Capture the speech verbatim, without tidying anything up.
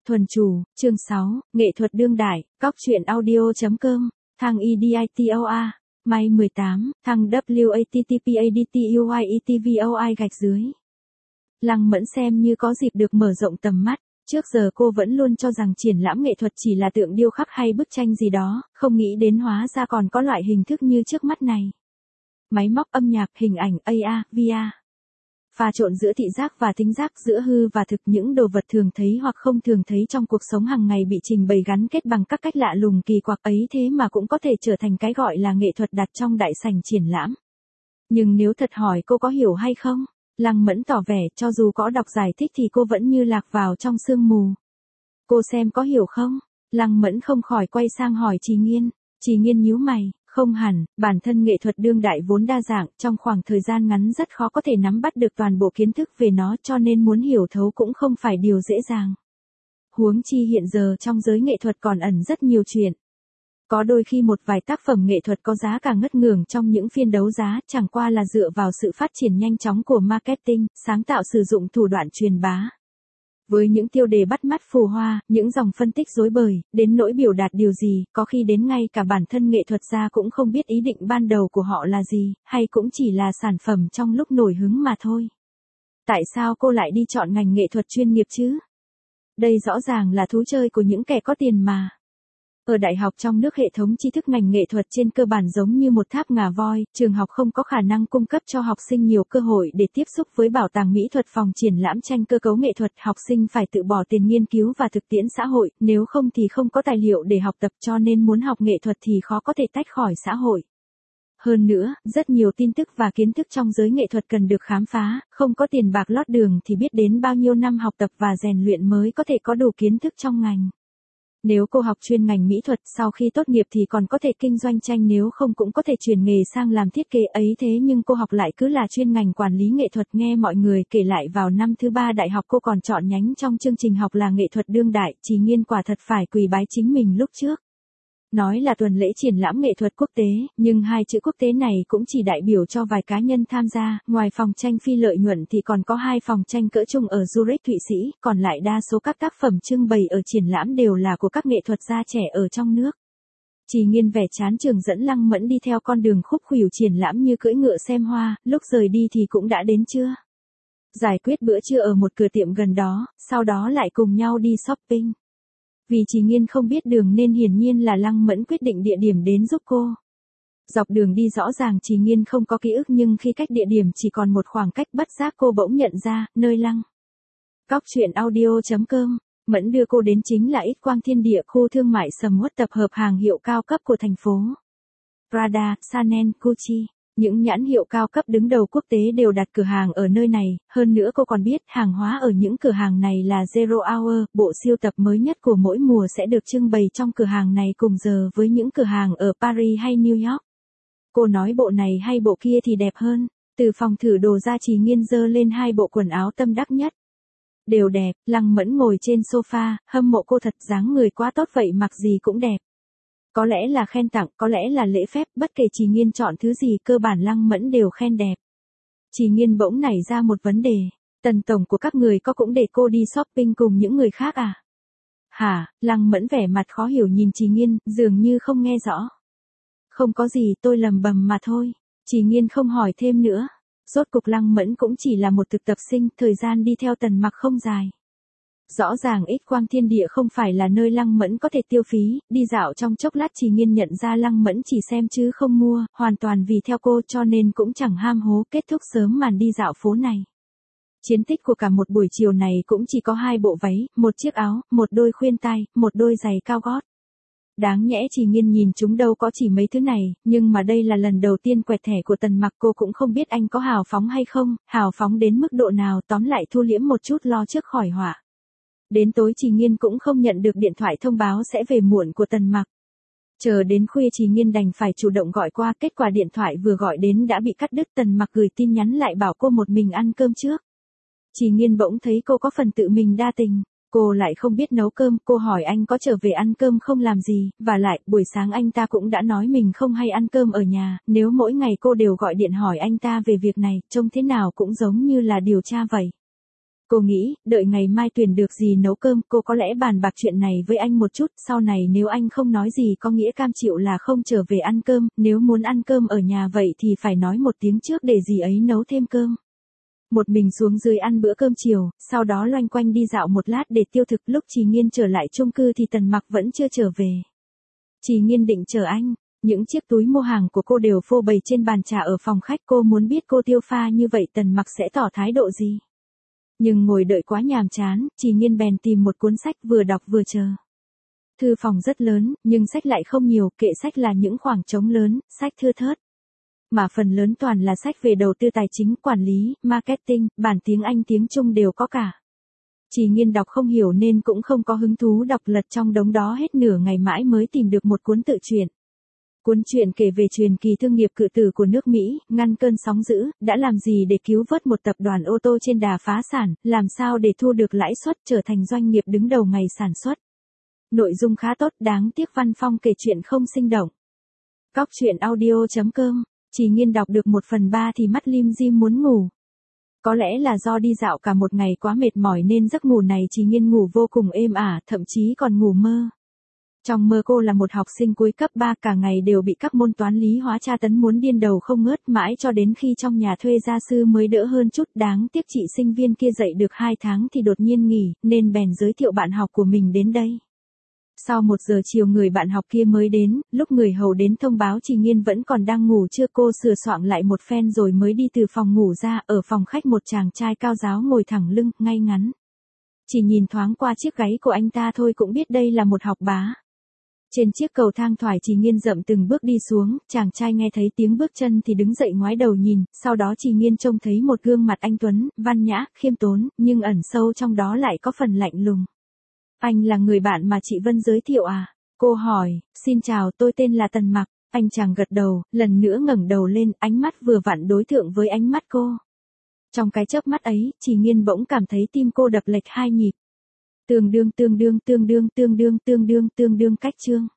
Thuần Chủ, chương sáu, Nghệ thuật đương đại, Cóc truyện audio.com, thang editoa, May mười tám, thang wattpadtuyetvoi gạch dưới. Lăng Mẫn xem như có dịp được mở rộng tầm mắt, trước giờ cô vẫn luôn cho rằng triển lãm nghệ thuật chỉ là tượng điêu khắc hay bức tranh gì đó, không nghĩ đến hóa ra còn có loại hình thức như trước mắt này. Máy móc âm nhạc, hình ảnh, a rờ, vê rờ. Pha trộn giữa thị giác và thính giác, giữa hư và thực, những đồ vật thường thấy hoặc không thường thấy trong cuộc sống hàng ngày bị trình bày gắn kết bằng các cách lạ lùng kỳ quặc ấy, thế mà cũng có thể trở thành cái gọi là nghệ thuật đặt trong đại sảnh triển lãm. Nhưng nếu thật hỏi cô có hiểu hay không, Lăng Mẫn tỏ vẻ cho dù có đọc giải thích thì cô vẫn như lạc vào trong sương mù. Cô xem có hiểu không? Lăng Mẫn không khỏi quay sang hỏi Trì Nghiên. Trì Nghiên nhíu mày. Không hẳn, bản thân nghệ thuật đương đại vốn đa dạng, trong khoảng thời gian ngắn rất khó có thể nắm bắt được toàn bộ kiến thức về nó, cho nên muốn hiểu thấu cũng không phải điều dễ dàng. Huống chi hiện giờ trong giới nghệ thuật còn ẩn rất nhiều chuyện. Có đôi khi một vài tác phẩm nghệ thuật có giá cả ngất ngưởng trong những phiên đấu giá, chẳng qua là dựa vào sự phát triển nhanh chóng của marketing, sáng tạo sử dụng thủ đoạn truyền bá. Với những tiêu đề bắt mắt phù hoa, những dòng phân tích rối bời, đến nỗi biểu đạt điều gì, có khi đến ngay cả bản thân nghệ thuật gia cũng không biết ý định ban đầu của họ là gì, hay cũng chỉ là sản phẩm trong lúc nổi hứng mà thôi. Tại sao cô lại đi chọn ngành nghệ thuật chuyên nghiệp chứ? Đây rõ ràng là thú chơi của những kẻ có tiền mà. Ở đại học trong nước, hệ thống tri thức ngành nghệ thuật trên cơ bản giống như một tháp ngà voi, trường học không có khả năng cung cấp cho học sinh nhiều cơ hội để tiếp xúc với bảo tàng mỹ thuật, phòng triển lãm tranh cơ cấu nghệ thuật, học sinh phải tự bỏ tiền nghiên cứu và thực tiễn xã hội, nếu không thì không có tài liệu để học tập, cho nên muốn học nghệ thuật thì khó có thể tách khỏi xã hội. Hơn nữa, rất nhiều tin tức và kiến thức trong giới nghệ thuật cần được khám phá, không có tiền bạc lót đường thì biết đến bao nhiêu năm học tập và rèn luyện mới có thể có đủ kiến thức trong ngành. Nếu cô học chuyên ngành mỹ thuật, sau khi tốt nghiệp thì còn có thể kinh doanh tranh, nếu không cũng có thể chuyển nghề sang làm thiết kế ấy, thế nhưng cô học lại cứ là chuyên ngành quản lý nghệ thuật. Nghe mọi người kể lại vào năm thứ ba đại học cô còn chọn nhánh trong chương trình học là nghệ thuật đương đại, Trì Nghiên quả thật phải quỳ bái chính mình lúc trước. Nói là tuần lễ triển lãm nghệ thuật quốc tế, nhưng hai chữ quốc tế này cũng chỉ đại biểu cho vài cá nhân tham gia, ngoài phòng tranh phi lợi nhuận thì còn có hai phòng tranh cỡ trung ở Zurich, Thụy Sĩ, còn lại đa số các tác phẩm trưng bày ở triển lãm đều là của các nghệ thuật gia trẻ ở trong nước. Trì Nghiên vẻ chán trường dẫn Lăng Mẫn đi theo con đường khúc khuỷu triển lãm như cưỡi ngựa xem hoa, lúc rời đi thì cũng đã đến trưa. Giải quyết bữa trưa ở một cửa tiệm gần đó, sau đó lại cùng nhau đi shopping. Vì Trì Nghiên không biết đường nên hiển nhiên là Lăng Mẫn quyết định địa điểm đến giúp cô. Dọc đường đi rõ ràng Trì Nghiên không có ký ức, nhưng khi cách địa điểm chỉ còn một khoảng cách, bất giác cô bỗng nhận ra, nơi Lăng Cóc truyện audio.com, Mẫn đưa cô đến chính là X Quang Thiên Địa, khu thương mại sầm uất tập hợp hàng hiệu cao cấp của thành phố. Prada, Chanel, Gucci. Những nhãn hiệu cao cấp đứng đầu quốc tế đều đặt cửa hàng ở nơi này, hơn nữa cô còn biết hàng hóa ở những cửa hàng này là Zero Hour, bộ siêu tập mới nhất của mỗi mùa sẽ được trưng bày trong cửa hàng này cùng giờ với những cửa hàng ở Paris hay New York. Cô nói bộ này hay bộ kia thì đẹp hơn, từ phòng thử đồ ra Trì Nghiên giơ lên hai bộ quần áo tâm đắc nhất. Đều đẹp, Lăng Mẫn ngồi trên sofa, hâm mộ cô thật, dáng người quá tốt vậy mặc gì cũng đẹp. Có lẽ là khen tặng, có lẽ là lễ phép, bất kể Trì Nghiên chọn thứ gì cơ bản Lăng Mẫn đều khen đẹp. Trì Nghiên bỗng nảy ra một vấn đề, Tần tổng của các người có cũng để cô đi shopping cùng những người khác à? Hả? Lăng Mẫn vẻ mặt khó hiểu nhìn Trì Nghiên, dường như không nghe rõ. Không có gì, tôi lầm bầm mà thôi. Trì Nghiên không hỏi thêm nữa. Rốt cục Lăng Mẫn cũng chỉ là một thực tập sinh, thời gian đi theo Tần Mặc không dài. Rõ ràng X Quang Thiên Địa không phải là nơi Lăng Mẫn có thể tiêu phí, đi dạo trong chốc lát Trì Nghiên nhận ra Lăng Mẫn chỉ xem chứ không mua, hoàn toàn vì theo cô cho nên cũng chẳng ham hố, kết thúc sớm màn đi dạo phố này. Chiến tích của cả một buổi chiều này cũng chỉ có hai bộ váy, một chiếc áo, một đôi khuyên tai, một đôi giày cao gót. Đáng nhẽ Trì Nghiên nhìn chúng đâu có chỉ mấy thứ này, nhưng mà đây là lần đầu tiên quẹt thẻ của Tần Mặc, cô cũng không biết anh có hào phóng hay không, hào phóng đến mức độ nào, tóm lại thu liễm một chút lo trước khỏi họa. Đến tối Trì Nghiên cũng không nhận được điện thoại thông báo sẽ về muộn của Tần Mặc. Chờ đến khuya Trì Nghiên đành phải chủ động gọi qua, kết quả điện thoại vừa gọi đến đã bị cắt đứt. Tần Mặc gửi tin nhắn lại bảo cô một mình ăn cơm trước. Trì Nghiên bỗng thấy cô có phần tự mình đa tình. Cô lại không biết nấu cơm, cô hỏi anh có trở về ăn cơm không làm gì, và lại, buổi sáng anh ta cũng đã nói mình không hay ăn cơm ở nhà, nếu mỗi ngày cô đều gọi điện hỏi anh ta về việc này, trông thế nào cũng giống như là điều tra vậy. Cô nghĩ, đợi ngày mai tuyển được gì nấu cơm, cô có lẽ bàn bạc chuyện này với anh một chút, sau này nếu anh không nói gì có nghĩa cam chịu là không trở về ăn cơm, nếu muốn ăn cơm ở nhà vậy thì phải nói một tiếng trước để dì ấy nấu thêm cơm. Một mình xuống dưới ăn bữa cơm chiều, sau đó loanh quanh đi dạo một lát để tiêu thực. Lúc Trì Nghiên trở lại chung cư thì Tần Mặc vẫn chưa trở về. Trì Nghiên định chờ anh, những chiếc túi mua hàng của cô đều phô bày trên bàn trà ở phòng khách. Cô muốn biết cô tiêu pha như vậy Tần Mặc sẽ tỏ thái độ gì. Nhưng ngồi đợi quá nhàm chán, Trì Nghiên bèn tìm một cuốn sách vừa đọc vừa chờ. Thư phòng rất lớn, nhưng sách lại không nhiều, kệ sách là những khoảng trống lớn, sách thưa thớt. Mà phần lớn toàn là sách về đầu tư tài chính, quản lý, marketing, bản tiếng Anh tiếng Trung đều có cả. Trì Nghiên đọc không hiểu nên cũng không có hứng thú đọc, lật trong đống đó hết nửa ngày mãi mới tìm được một cuốn tự truyện. Cuốn truyện kể về truyền kỳ thương nghiệp cự tử của nước Mỹ, ngăn cơn sóng dữ, đã làm gì để cứu vớt một tập đoàn ô tô trên đà phá sản, làm sao để thu được lãi suất, trở thành doanh nghiệp đứng đầu ngày sản xuất. Nội dung khá tốt, đáng tiếc văn phong kể chuyện không sinh động. Cóc truyện audio chấm com. Trì Nghiên đọc được một phần ba thì mắt lim dim muốn ngủ. Có lẽ là do đi dạo cả một ngày quá mệt mỏi nên giấc ngủ này Trì Nghiên ngủ vô cùng êm ả, thậm chí còn ngủ mơ. Trong mơ cô là một học sinh cuối cấp ba, cả ngày đều bị các môn toán lý hóa tra tấn muốn điên đầu không ngớt, mãi cho đến khi trong nhà thuê gia sư mới đỡ hơn chút. Đáng tiếc chị sinh viên kia dạy được hai tháng thì đột nhiên nghỉ, nên bèn giới thiệu bạn học của mình đến đây. Sau một giờ chiều người bạn học kia mới đến, lúc người hầu đến thông báo Trì Nghiên vẫn còn đang ngủ trưa, cô sửa soạn lại một phen rồi mới đi từ phòng ngủ ra. Ở phòng khách một chàng trai cao ráo ngồi thẳng lưng, ngay ngắn. Chỉ nhìn thoáng qua chiếc gáy của anh ta thôi cũng biết đây là một học bá. Trên chiếc cầu thang thoải Trì Nghiên dậm từng bước đi xuống, chàng trai nghe thấy tiếng bước chân thì đứng dậy ngoái đầu nhìn, sau đó Trì Nghiên trông thấy một gương mặt anh tuấn, văn nhã, khiêm tốn, nhưng ẩn sâu trong đó lại có phần lạnh lùng. Anh là người bạn mà chị Vân giới thiệu à? Cô hỏi, xin chào, tôi tên là Tần Mặc. Anh chàng gật đầu, lần nữa ngẩng đầu lên, ánh mắt vừa vặn đối tượng với ánh mắt cô. Trong cái chớp mắt ấy, Trì Nghiên bỗng cảm thấy tim cô đập lệch hai nhịp. Tương đương tương đương tương đương tương đương tương đương tương đương cách chương.